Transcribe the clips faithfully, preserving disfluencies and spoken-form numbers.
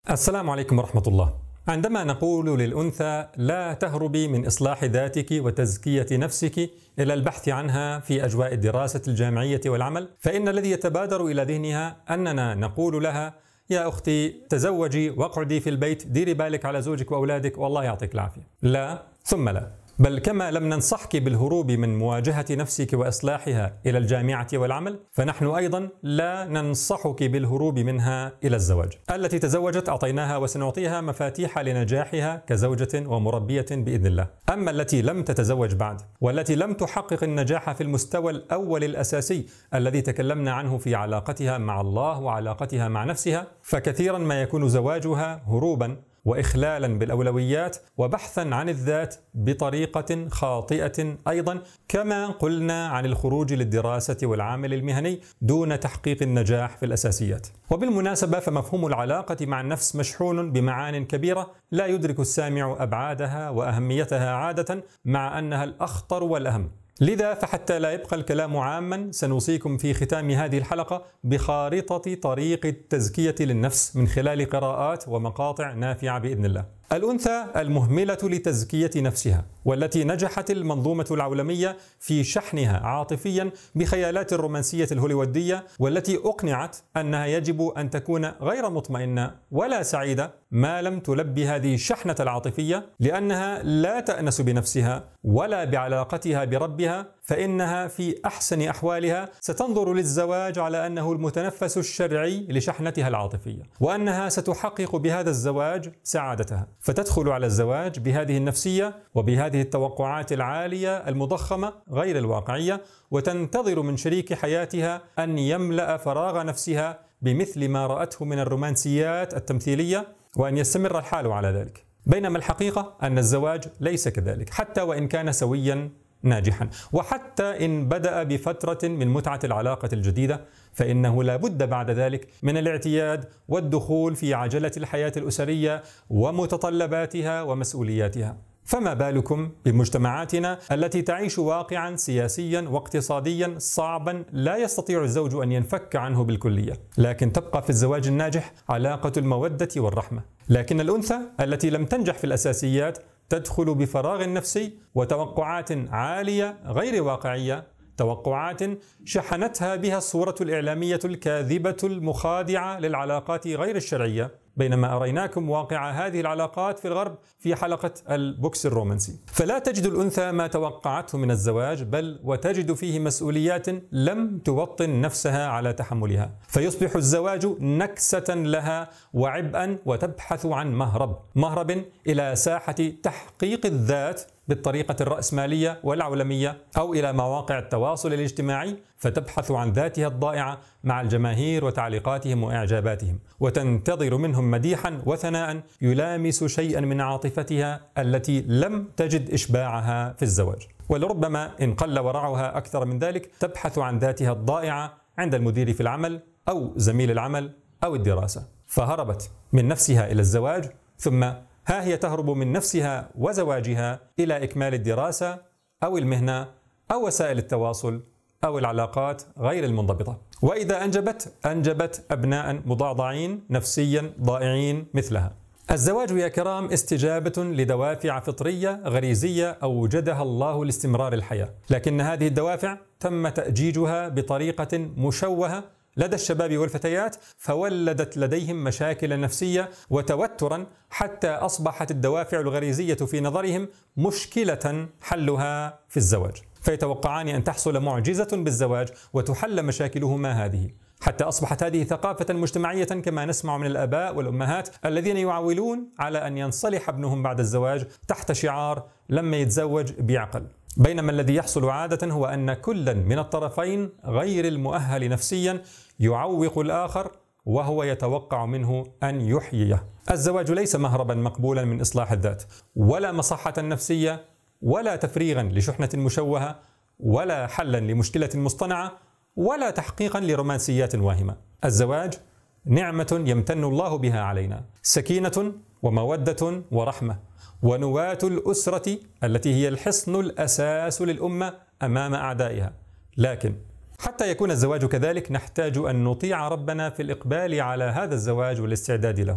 السلام عليكم ورحمة الله. عندما نقول للأنثى لا تهربي من إصلاح ذاتك وتزكية نفسك إلى البحث عنها في أجواء الدراسة الجامعية والعمل، فإن الذي يتبادر إلى ذهنها أننا نقول لها يا أختي تزوجي واقعدي في البيت، ديري بالك على زوجك وأولادك والله يعطيك العافية. لا ثم لا، بل كما لم ننصحك بالهروب من مواجهة نفسك وإصلاحها إلى الجامعة والعمل، فنحن أيضا لا ننصحك بالهروب منها إلى الزواج. التي تزوجت أعطيناها وسنعطيها مفاتيح لنجاحها كزوجة ومربية بإذن الله. أما التي لم تتزوج بعد والتي لم تحقق النجاح في المستوى الأول الأساسي الذي تكلمنا عنه في علاقتها مع الله وعلاقتها مع نفسها، فكثيرا ما يكون زواجها هروبا وإخلالا بالأولويات وبحثا عن الذات بطريقة خاطئة أيضا، كما قلنا عن الخروج للدراسة والعمل المهني دون تحقيق النجاح في الأساسيات. وبالمناسبة فمفهوم العلاقة مع النفس مشحون بمعان كبيرة لا يدرك السامع أبعادها وأهميتها عادة، مع أنها الأخطر والأهم. لذا فحتى لا يبقى الكلام عاما، سنوصيكم في ختام هذه الحلقة بخارطة طريق التزكية للنفس من خلال قراءات ومقاطع نافعة بإذن الله. الأنثى المهملة لتزكية نفسها، والتي نجحت المنظومة العولمية في شحنها عاطفيا بخيالات الرومانسية الهوليودية، والتي أقنعت أنها يجب أن تكون غير مطمئنة ولا سعيدة ما لم تلبي هذه الشحنة العاطفية، لأنها لا تأنس بنفسها ولا بعلاقتها بربها، فإنها في أحسن أحوالها ستنظر للزواج على أنه المتنفس الشرعي لشحنتها العاطفية، وأنها ستحقق بهذا الزواج سعادتها، فتدخل على الزواج بهذه النفسية وبهذه التوقعات العالية المضخمة غير الواقعية، وتنتظر من شريك حياتها أن يملأ فراغ نفسها بمثل ما رأته من الرومانسيات التمثيلية، وأن يستمر الحال على ذلك. بينما الحقيقة أن الزواج ليس كذلك، حتى وإن كان سويا ناجحا، وحتى إن بدأ بفترة من متعة العلاقة الجديدة، فإنه لا بد بعد ذلك من الاعتياد والدخول في عجلة الحياة الأسرية ومتطلباتها ومسؤولياتها. فما بالكم بمجتمعاتنا التي تعيش واقعا سياسيا واقتصاديا صعبا لا يستطيع الزوج أن ينفك عنه بالكلية، لكن تبقى في الزواج الناجح علاقة المودة والرحمة. لكن الأنثى التي لم تنجح في الأساسيات تدخل بفراغ نفسي وتوقعات عالية غير واقعية، توقعات شحنتها بها الصورة الإعلامية الكاذبة المخادعة للعلاقات غير الشرعية، بينما أريناكم واقع هذه العلاقات في الغرب في حلقة البوكس الرومانسي. فلا تجد الأنثى ما توقعته من الزواج، بل وتجد فيه مسؤوليات لم توطن نفسها على تحملها، فيصبح الزواج نكسة لها وعبئا، وتبحث عن مهرب مهرب إلى ساحة تحقيق الذات بالطريقة الرأسمالية والعولمية، أو إلى مواقع التواصل الاجتماعي، فتبحث عن ذاتها الضائعة مع الجماهير وتعليقاتهم وإعجاباتهم، وتنتظر منهم مديحا وثناء يلامس شيئا من عاطفتها التي لم تجد إشباعها في الزواج. ولربما إن قل ورعها أكثر من ذلك تبحث عن ذاتها الضائعة عند المدير في العمل أو زميل العمل أو الدراسة، فهربت من نفسها إلى الزواج، ثم ها هي تهرب من نفسها وزواجها إلى إكمال الدراسة أو المهنة أو وسائل التواصل أو العلاقات غير المنضبطة. وإذا أنجبت أنجبت أبناء مضعضعين نفسيا ضائعين مثلها. الزواج يا كرام استجابة لدوافع فطرية غريزية أوجدها الله لاستمرار الحياة، لكن هذه الدوافع تم تأجيجها بطريقة مشوهة لدى الشباب والفتيات، فولدت لديهم مشاكل نفسية وتوترا، حتى أصبحت الدوافع الغريزية في نظرهم مشكلة حلها في الزواج، فيتوقعان أن تحصل معجزة بالزواج وتحل مشاكلهما هذه، حتى أصبحت هذه ثقافة مجتمعية كما نسمع من الآباء والأمهات الذين يعولون على أن ينصلح ابنهم بعد الزواج تحت شعار لما يتزوج بيعقل. بينما الذي يحصل عادة هو أن كلا من الطرفين غير المؤهل نفسيا يعوق الآخر، وهو يتوقع منه أن يحييه. الزواج ليس مهربا مقبولا من إصلاح الذات، ولا مصحة نفسية، ولا تفريغا لشحنة مشوهة، ولا حلا لمشكلة مصطنعة، ولا تحقيقا لرومانسيات واهمة. الزواج نعمة يمتن الله بها علينا، سكينة ومودة ورحمة، ونواة الأسرة التي هي الحصن الأساس للأمة أمام أعدائها. لكن حتى يكون الزواج كذلك نحتاج أن نطيع ربنا في الإقبال على هذا الزواج والاستعداد له.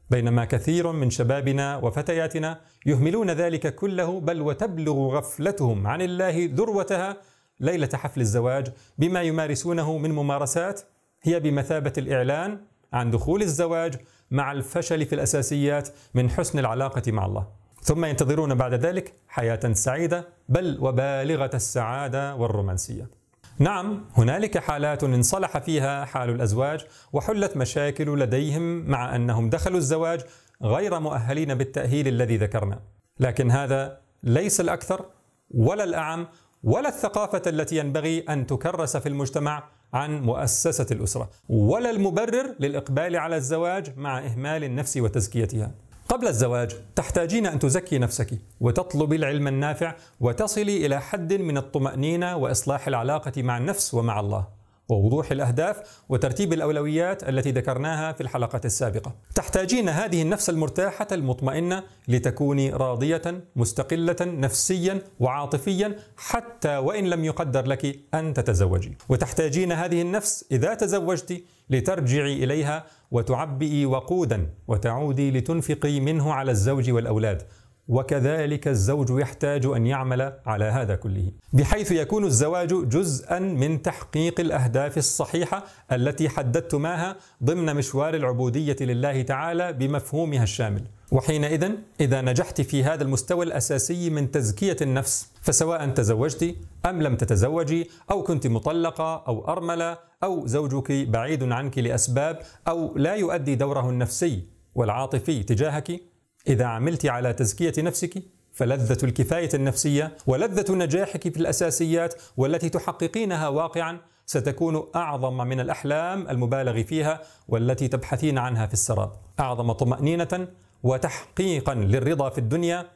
بينما كثير من شبابنا وفتياتنا يهملون ذلك كله، بل وتبلغ غفلتهم عن الله ذروتها ليلة حفل الزواج بما يمارسونه من ممارسات هي بمثابة الإعلان عن دخول الزواج مع الفشل في الأساسيات من حسن العلاقة مع الله، ثم ينتظرون بعد ذلك حياة سعيدة بل وبالغة السعادة والرومانسية. نعم، هنالك حالات انصلح فيها حال الأزواج وحلت مشاكل لديهم مع أنهم دخلوا الزواج غير مؤهلين بالتأهيل الذي ذكرنا، لكن هذا ليس الأكثر ولا الأعم ولا الثقافة التي ينبغي أن تكرس في المجتمع عن مؤسسة الأسرة، ولا المبرر للإقبال على الزواج مع إهمال النفس وتزكيتها. قبل الزواج تحتاجين أن تزكي نفسك وتطلبي العلم النافع وتصلي إلى حد من الطمأنينة وإصلاح العلاقة مع النفس ومع الله ووضوح الأهداف وترتيب الأولويات التي ذكرناها في الحلقة السابقة. تحتاجين هذه النفس المرتاحة المطمئنة لتكوني راضية مستقلة نفسيا وعاطفيا حتى وإن لم يقدر لك أن تتزوجي، وتحتاجين هذه النفس إذا تزوجت لترجعي إليها وتعبئي وقودا وتعودي لتنفقي منه على الزوج والأولاد، وكذلك الزوج يحتاج أن يعمل على هذا كله، بحيث يكون الزواج جزءا من تحقيق الأهداف الصحيحة التي حددتماها ضمن مشوار العبودية لله تعالى بمفهومها الشامل. وحينئذ إذا نجحت في هذا المستوى الأساسي من تزكية النفس، فسواء تزوجت أم لم تتزوجي، أو كنت مطلقة أو أرملة، أو زوجك بعيد عنك لأسباب، أو لا يؤدي دوره النفسي والعاطفي تجاهك، إذا عملت على تزكية نفسك فلذة الكفاية النفسية ولذة نجاحك في الأساسيات والتي تحققينها واقعا ستكون أعظم من الأحلام المبالغ فيها والتي تبحثين عنها في السراب، أعظم طمأنينة وتحقيقا للرضا في الدنيا،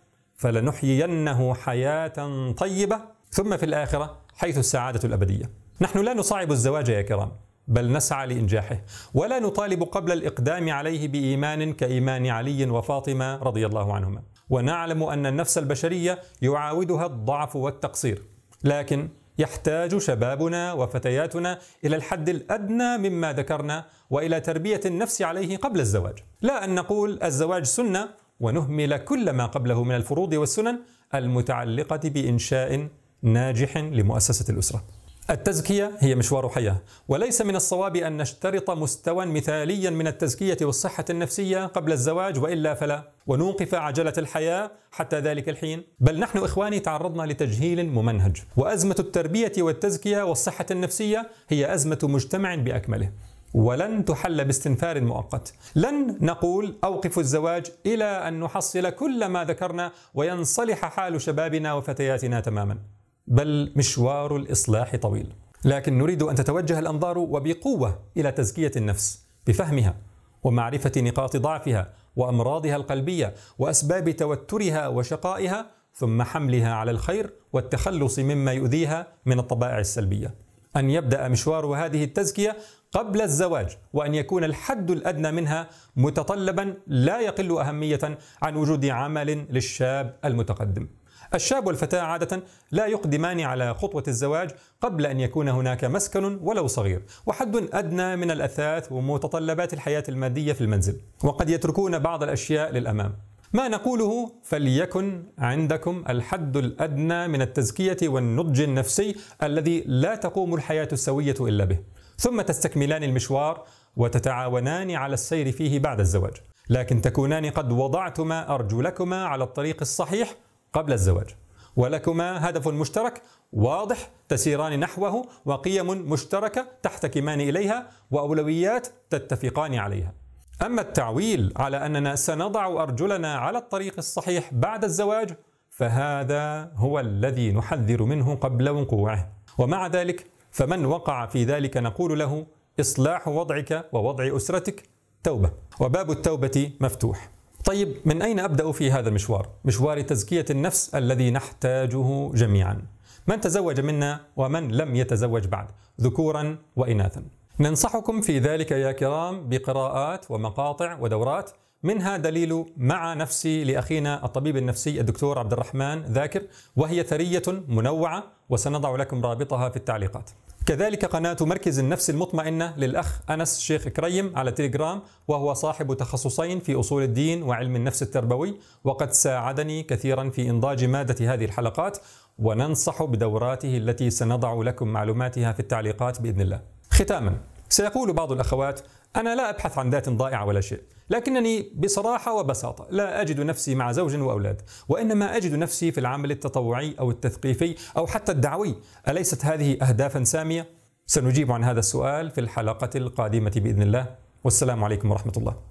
فلنحيينه حياة طيبة ثم في الآخرة حيث السعادة الأبدية. نحن لا نصعب الزواج يا كرام، بل نسعى لإنجاحه، ولا نطالب قبل الإقدام عليه بإيمان كإيمان علي وفاطمة رضي الله عنهما، ونعلم أن النفس البشرية يعاودها الضعف والتقصير، لكن يحتاج شبابنا وفتياتنا إلى الحد الأدنى مما ذكرنا وإلى تربية النفس عليه قبل الزواج، لا أن نقول الزواج سنة ونهمل كل ما قبله من الفروض والسنن المتعلقة بإنشاء ناجح لمؤسسة الأسرة. التزكية هي مشوار حياة، وليس من الصواب أن نشترط مستوى مثاليا من التزكية والصحة النفسية قبل الزواج وإلا فلا، ونوقف عجلة الحياة حتى ذلك الحين، بل نحن إخواني تعرضنا لتجهيل ممنهج، وأزمة التربية والتزكية والصحة النفسية هي أزمة مجتمع بأكمله، ولن تحل باستنفار مؤقت. لن نقول أوقفوا الزواج إلى أن نحصل كل ما ذكرنا وينصلح حال شبابنا وفتياتنا تماما، بل مشوار الإصلاح طويل، لكن نريد أن تتوجه الأنظار وبقوة إلى تزكية النفس بفهمها ومعرفة نقاط ضعفها وأمراضها القلبية وأسباب توترها وشقائها، ثم حملها على الخير والتخلص مما يؤذيها من الطبائع السلبية. أن يبدأ مشوار هذه التزكية قبل الزواج، وأن يكون الحد الأدنى منها متطلبا لا يقل أهمية عن وجود عمل للشاب المتقدم. الشاب والفتاة عادة لا يقدمان على خطوة الزواج قبل أن يكون هناك مسكن ولو صغير وحد أدنى من الأثاث ومتطلبات الحياة المادية في المنزل، وقد يتركون بعض الأشياء للأمام. ما نقوله فليكن عندكم الحد الأدنى من التزكية والنضج النفسي الذي لا تقوم الحياة السوية إلا به، ثم تستكملان المشوار وتتعاونان على السير فيه بعد الزواج، لكن تكونان قد وضعتما أرجلكما على الطريق الصحيح قبل الزواج، ولكما هدف مشترك واضح تسيران نحوه، وقيم مشتركة تحتكمان إليها، وأولويات تتفقان عليها. أما التعويل على أننا سنضع أرجلنا على الطريق الصحيح بعد الزواج فهذا هو الذي نحذر منه قبل وقوعه، ومع ذلك فمن وقع في ذلك نقول له إصلاح وضعك ووضع أسرتك توبة، وباب التوبة مفتوح. طيب، من أين أبدأ في هذا المشوار؟ مشوار تزكية النفس الذي نحتاجه جميعا، من تزوج منا ومن لم يتزوج بعد، ذكورا وإناثا. ننصحكم في ذلك يا كرام بقراءات ومقاطع ودورات، منها دليل مع نفسي لأخينا الطبيب النفسي الدكتور عبد الرحمن ذاكر، وهي ثرية منوعة وسنضع لكم رابطها في التعليقات. كذلك قناة مركز النفس المطمئنة للأخ أنس شيخ كريم على تليجرام، وهو صاحب تخصصين في أصول الدين وعلم النفس التربوي، وقد ساعدني كثيرا في إنضاج مادة هذه الحلقات، وننصح بدوراته التي سنضع لكم معلوماتها في التعليقات بإذن الله. ختاما، سيقول بعض الأخوات: أنا لا أبحث عن ذات ضائعة ولا شيء، لكنني بصراحة وبساطة لا أجد نفسي مع زوج وأولاد، وإنما أجد نفسي في العمل التطوعي أو التثقيفي أو حتى الدعوي. أليست هذه أهدافا سامية؟ سنجيب عن هذا السؤال في الحلقة القادمة بإذن الله، والسلام عليكم ورحمة الله.